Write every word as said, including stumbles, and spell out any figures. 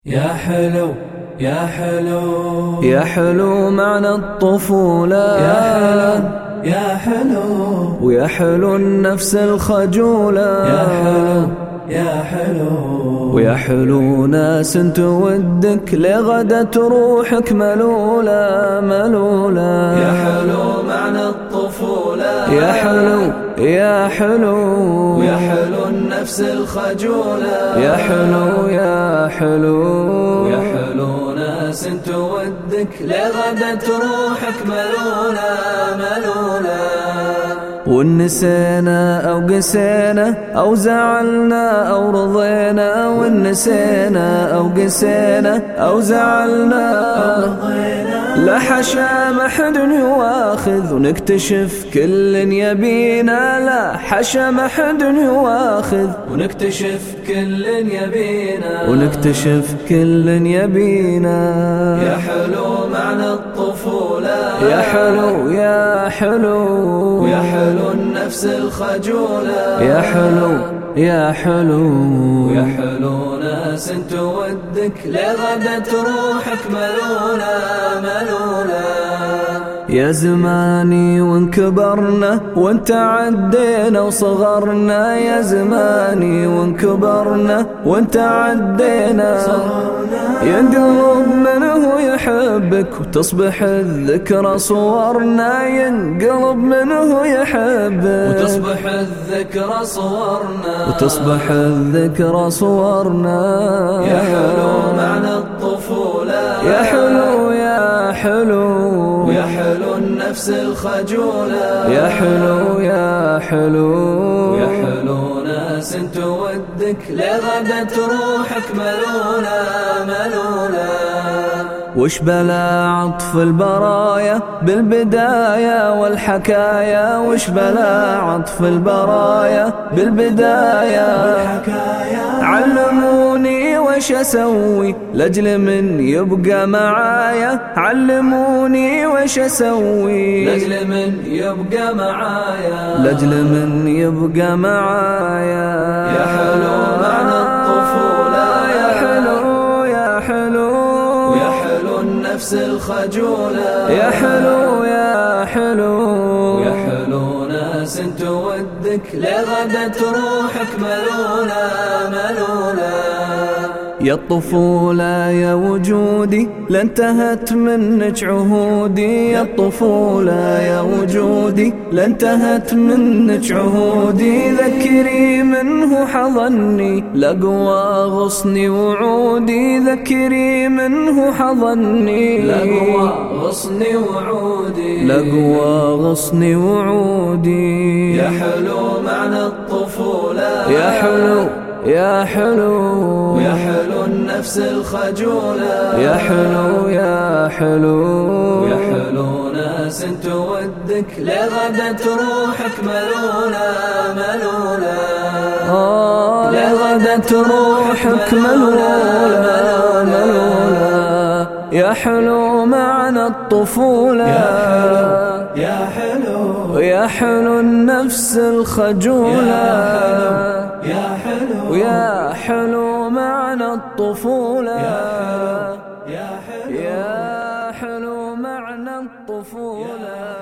يا حلو يا حلو يا حلو معنى الطفولة، يا حلو يا حلو ويا حلو النفس الخجولة، يا حلو يا حلو ويا حلو ناس تودك لغدت روحك ملولة ملولة. يا حلو معنى الطفولة، يا حلو يا حلو ويا حلو النفس الخجولة، يا حلو يا حلو يا حلو ناس تودك لغدت روحك ملولة ملولة. ونسينا أو قسينا أو زعلنا أو رضينا، ونسينا أو قسينا أو زعلنا لا حشا ما حد يواخذ، ونكتشف كل يبينا. لا حشا ما حد يواخذ، ونكتشف كل يبينا، ونكتشف كل يبينا. يا حلو معنى الطفولة، يا حلو يا حلو ويا حلو النفس الخجولة، يا حلو يا حلو ويا حلو ناس تودك لغدت روحك ملولة ملولة. يا زماني وانكبرنا وانت عدينا وصغرنا، يا زماني وانكبرنا وانت عدينا. ينقلب منه يحبك وتصبح الذكرى صورنا، ينقلب منه يحبك وتصبح الذكرى صورنا، وتصبح الذكرى صورنا. يا حلو معنى الطفولة، يا حلو يا حلو ويا حلو النفس الخجولة، يا حلو يا حلو يا حلو ناس تودك لغدت روحك ملولة ملولة. وش بلا عطف البرايا بالبداية والحكاية، وش بلا عطف البرايا بالبداية والحكاية. علموني وش اسوي لاجل من يبقى معايا، علموني وش اسوي لاجل من يبقى معايا، لاجل من يبقى معايا. يا حلو معنى الطفولة، يا حلو يا حلو ويا حلو النفس الخجولة، يا حلو يا حلو ويا حلو ناس تودك لغدت روحك ملولة ملولة. يا الطفولة يا وجودي لانتهت منك عهودي، يا الطفولة يا وجودي لانتهت منك عهودي. ذكري منه حضني لقوى غصني وعودي، ذكري منه حضني لقوى غصني وعودي، لقوى غصني وعودي. يا حلو معنى الطفولة، يا حلو يا حلو ويا حلو النفس الخجولة، يا حلو يا حلو يا حلو ناس تودك لغدت روحك ملولة ملولة. آه لغدت روحك ملولة ملولة. يا حلو معنى الطفولة، يا حلو يا حلو النفس الخجولة، يا حلو ويا حلو معنى الطفولة، يا حلو يا حلو معنى الطفولة.